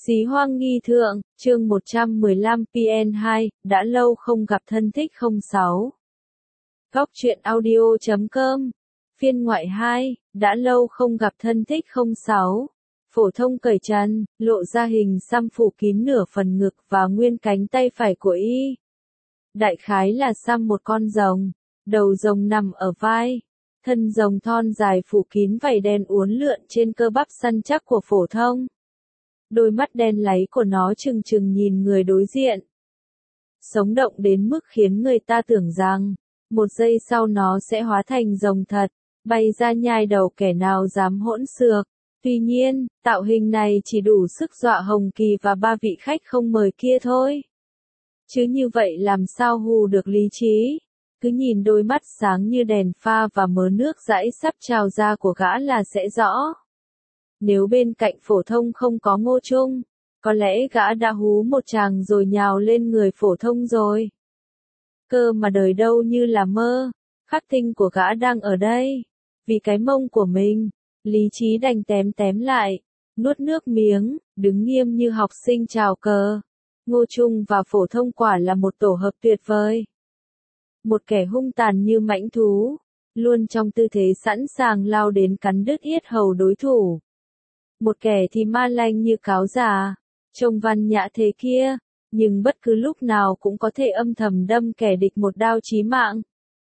Xí hoang nghi thượng, chương 115 PN2, đã lâu không gặp thân thích 06. Góc truyện audio.com, phiên ngoại 2, đã lâu không gặp thân thích 06. Phổ thông cởi trần, lộ ra hình xăm phủ kín nửa phần ngực và nguyên cánh tay phải của y. Đại khái là xăm một con rồng, đầu rồng nằm ở vai, thân rồng thon dài phủ kín vảy đen uốn lượn trên cơ bắp săn chắc của phổ thông. Đôi mắt đen láy của nó trừng trừng nhìn người đối diện. Sống động đến mức khiến người ta tưởng rằng, một giây sau nó sẽ hóa thành rồng thật, bay ra nhai đầu kẻ nào dám hỗn xược. Tuy nhiên, tạo hình này chỉ đủ sức dọa Hồng Kỳ và ba vị khách không mời kia thôi. Chứ như vậy làm sao hù được lý trí? Cứ nhìn đôi mắt sáng như đèn pha và mớ nước dãi sắp trào ra của gã là sẽ rõ. Nếu bên cạnh phổ thông không có Ngô Trung, có lẽ gã đã hú một tràng rồi nhào lên người phổ thông rồi. Cơ mà đời đâu như là mơ, khắc tinh của gã đang ở đây. Vì cái mông của mình, lý trí đành tém tém lại, nuốt nước miếng, đứng nghiêm như học sinh chào cờ. Ngô Trung và phổ thông quả là một tổ hợp tuyệt vời. Một kẻ hung tàn như mãnh thú, luôn trong tư thế sẵn sàng lao đến cắn đứt yết hầu đối thủ. Một kẻ thì ma lanh như cáo già, trông văn nhã thế kia, nhưng bất cứ lúc nào cũng có thể âm thầm đâm kẻ địch một đao chí mạng.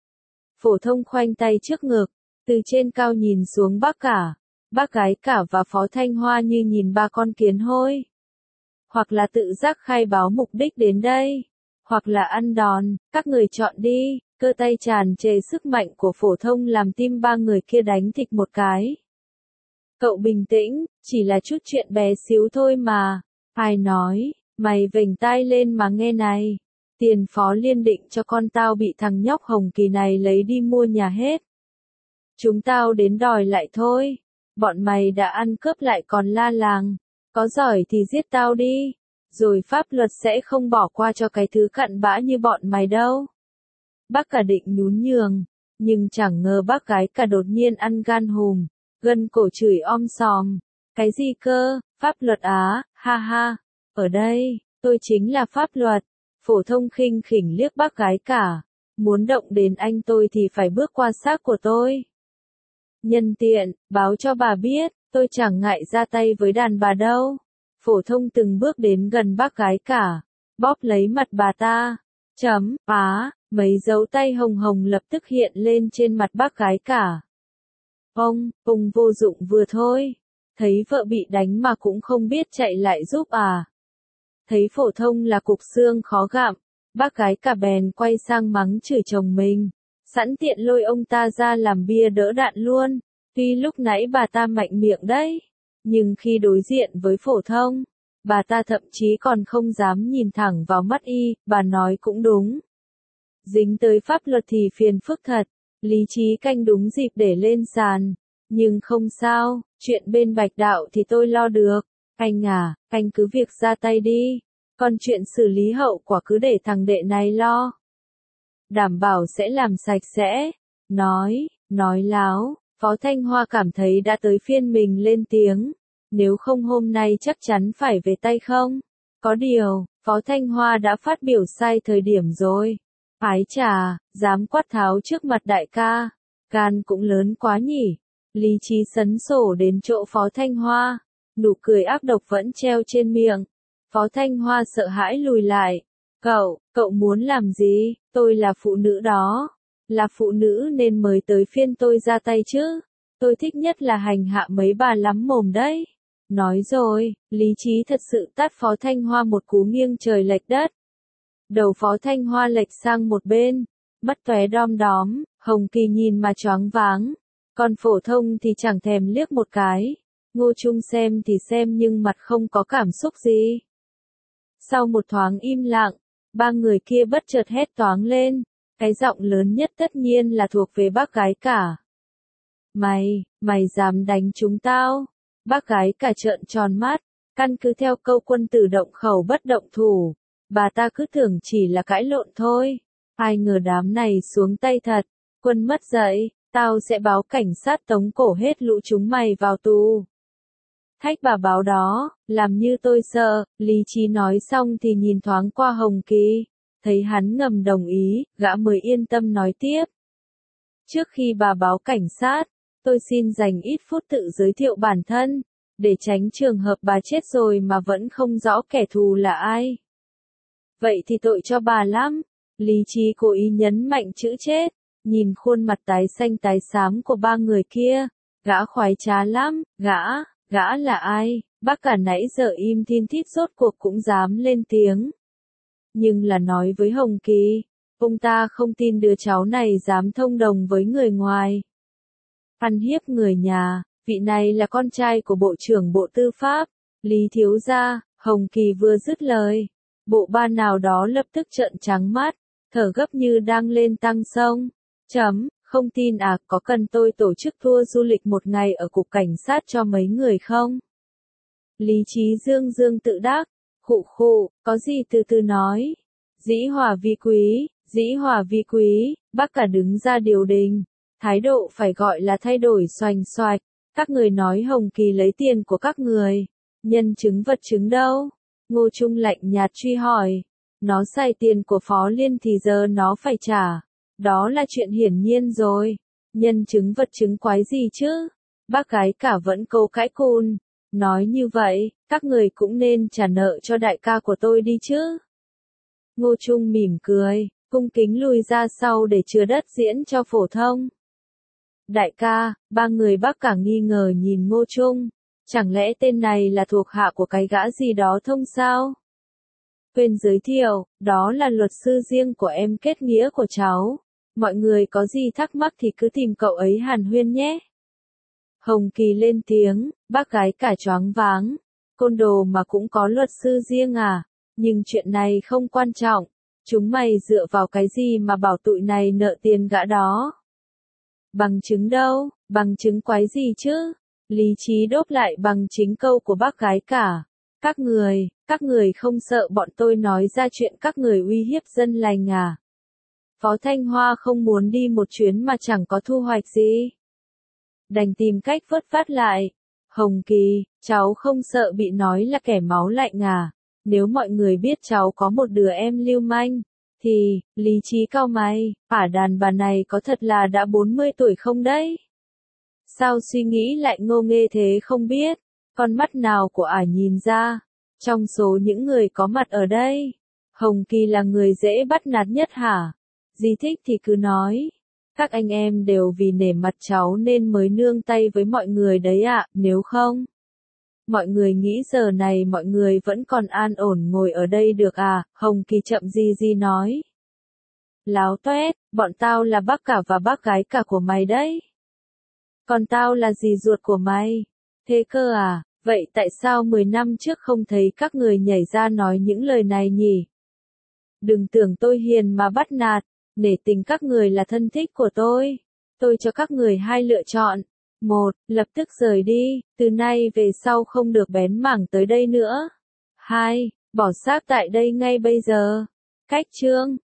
Phổ thông khoanh tay trước ngực, từ trên cao nhìn xuống bác gái cả và Phó Thanh Hoa như nhìn ba con kiến hôi. Hoặc là tự giác khai báo mục đích đến đây, hoặc là ăn đòn, các người chọn đi. Cơ tay tràn trề sức mạnh của phổ thông làm tim ba người kia đánh thịch một cái. Cậu bình tĩnh, chỉ là chút chuyện bé xíu thôi mà. Ai nói, mày vểnh tai lên mà nghe này. Tiền Phó Liên định cho con tao bị thằng nhóc Hồng Kỳ này lấy đi mua nhà hết. Chúng tao đến đòi lại thôi. Bọn mày đã ăn cướp lại còn la làng. Có giỏi thì giết tao đi. Rồi pháp luật sẽ không bỏ qua cho cái thứ cặn bã như bọn mày đâu. Bác cả định nhún nhường, nhưng chẳng ngờ bác gái cả đột nhiên ăn gan hùm. Gân cổ chửi om sòm. Cái gì cơ, pháp luật á, ha ha. Ở đây, tôi chính là pháp luật. Phổ thông khinh khỉnh liếc bác gái cả. Muốn động đến anh tôi thì phải bước qua xác của tôi. Nhân tiện, báo cho bà biết, tôi chẳng ngại ra tay với đàn bà đâu. Phổ thông từng bước đến gần bác gái cả. Bóp lấy mặt bà ta. Mấy dấu tay hồng hồng lập tức hiện lên trên mặt bác gái cả. Ông vô dụng vừa thôi. Thấy vợ bị đánh mà cũng không biết chạy lại giúp à. Thấy phổ thông là cục xương khó gặm, bác gái cả bèn quay sang mắng chửi chồng mình. Sẵn tiện lôi ông ta ra làm bia đỡ đạn luôn. Tuy lúc nãy bà ta mạnh miệng đấy, nhưng khi đối diện với phổ thông, bà ta thậm chí còn không dám nhìn thẳng vào mắt y, bà nói cũng đúng. Dính tới pháp luật thì phiền phức thật. Lý trí canh đúng dịp để lên sàn. Nhưng không sao, chuyện bên Bạch Đạo thì tôi lo được. Anh à, anh cứ việc ra tay đi. Còn chuyện xử lý hậu quả cứ để thằng đệ này lo. Đảm bảo sẽ làm sạch sẽ. Nói láo, Phó Thanh Hoa cảm thấy đã tới phiên mình lên tiếng. Nếu không hôm nay chắc chắn phải về tay không? Có điều, Phó Thanh Hoa đã phát biểu sai thời điểm rồi. Ái chà, dám quát tháo trước mặt đại ca. Gan cũng lớn quá nhỉ. Lý trí sấn sổ đến chỗ Phó Thanh Hoa. Nụ cười ác độc vẫn treo trên miệng. Phó Thanh Hoa sợ hãi lùi lại. Cậu muốn làm gì? Tôi là phụ nữ đó. Là phụ nữ nên mới tới phiên tôi ra tay chứ. Tôi thích nhất là hành hạ mấy bà lắm mồm đấy. Nói rồi, lý trí thật sự tát Phó Thanh Hoa một cú nghiêng trời lệch đất. Đầu Phó Thanh Hoa lệch sang một bên, mắt tóe đom đóm, Hồng Kỳ nhìn mà choáng váng. Còn phổ thông thì chẳng thèm liếc một cái. Ngô Trung xem thì xem nhưng mặt không có cảm xúc gì. Sau một thoáng im lặng, ba người kia bất chợt hét toáng lên. Cái giọng lớn nhất tất nhiên là thuộc về bác gái cả. Mày dám đánh chúng tao? Bác gái cả trợn tròn mắt, căn cứ theo câu quân tử động khẩu bất động thủ. Bà ta cứ tưởng chỉ là cãi lộn thôi. Ai ngờ đám này xuống tay thật. Quân mất dạy, tao sẽ báo cảnh sát tống cổ hết lũ chúng mày vào tù. Thách bà báo đó, làm như tôi sợ, lý trí nói xong thì nhìn thoáng qua Hồng Kỳ. Thấy hắn ngầm đồng ý, gã mới yên tâm nói tiếp. Trước khi bà báo cảnh sát, tôi xin dành ít phút tự giới thiệu bản thân, để tránh trường hợp bà chết rồi mà vẫn không rõ kẻ thù là ai. Vậy thì tội cho bà lắm. Lý trí cố ý nhấn mạnh chữ chết, nhìn khuôn mặt tái xanh tái xám của ba người kia, gã khoái trá lắm, gã là ai? Bác cả nãy giờ im thin thít rốt cuộc cũng dám lên tiếng. Nhưng là nói với Hồng Kỳ, ông ta không tin đứa cháu này dám thông đồng với người ngoài. Ăn hiếp người nhà, vị này là con trai của Bộ trưởng Bộ Tư pháp, Lý thiếu gia. Hồng Kỳ vừa dứt lời, bộ ba nào đó lập tức trợn trắng mắt, thở gấp như đang lên tăng sông. Không tin à, có cần tôi tổ chức tour du lịch một ngày ở cục cảnh sát cho mấy người không? Lý trí dương tự đắc, khụ, có gì từ từ nói. Dĩ hòa vi quý, bác cả đứng ra điều đình, thái độ phải gọi là thay đổi xoành xoạch. Các người nói Hồng Kỳ lấy tiền của các người, nhân chứng vật chứng đâu? Ngô Trung lạnh nhạt truy hỏi. Nó xài tiền của Phó Liên thì giờ nó phải trả. Đó là chuyện hiển nhiên rồi. Nhân chứng vật chứng quái gì chứ? Bác gái cả vẫn cố cãi cùn. Nói như vậy, các người cũng nên trả nợ cho đại ca của tôi đi chứ. Ngô Trung mỉm cười, cung kính lùi ra sau để chừa đất diễn cho phổ thông. Đại ca, ba người bác cả nghi ngờ nhìn Ngô Trung. Chẳng lẽ tên này là thuộc hạ của cái gã gì đó thông sao? Quên giới thiệu, đó là luật sư riêng của em kết nghĩa của cháu. Mọi người có gì thắc mắc thì cứ tìm cậu ấy hàn huyên nhé. Hồng Kỳ lên tiếng, bác gái cả choáng váng. Côn đồ mà cũng có luật sư riêng à? Nhưng chuyện này không quan trọng. Chúng mày dựa vào cái gì mà bảo tụi này nợ tiền gã đó? Bằng chứng đâu? Bằng chứng quái gì chứ? Lý trí đốt lại bằng chính câu của bác gái cả. Các người không sợ bọn tôi nói ra chuyện các người uy hiếp dân lành à? Phó Thanh Hoa không muốn đi một chuyến mà chẳng có thu hoạch gì. Đành tìm cách vớt vát lại. Hồng Kỳ, cháu không sợ bị nói là kẻ máu lạnh à? Nếu mọi người biết cháu có một đứa em lưu manh, thì, lý trí cau mày, đàn bà này có thật là đã 40 tuổi không đấy? Sao suy nghĩ lại ngô nghê thế không biết? Con mắt nào của nhìn ra? Trong số những người có mặt ở đây, Hồng Kỳ là người dễ bắt nạt nhất hả? Gì thích thì cứ nói. Các anh em đều vì nể mặt cháu nên mới nương tay với mọi người đấy ạ, nếu không. Mọi người nghĩ giờ này mọi người vẫn còn an ổn ngồi ở đây được à? Hồng Kỳ chậm gì nói. Láo toét, bọn tao là bác cả và bác gái cả của mày đấy. Còn tao là dì ruột của mày. Thế cơ à? Vậy tại sao 10 năm trước không thấy các người nhảy ra nói những lời này nhỉ? Đừng tưởng tôi hiền mà bắt nạt, nể tình các người là thân thích của tôi. Tôi cho các người hai lựa chọn. 1. Lập tức rời đi, từ nay về sau không được bén mảng tới đây nữa. 2. Bỏ xác tại đây ngay bây giờ. Cách chương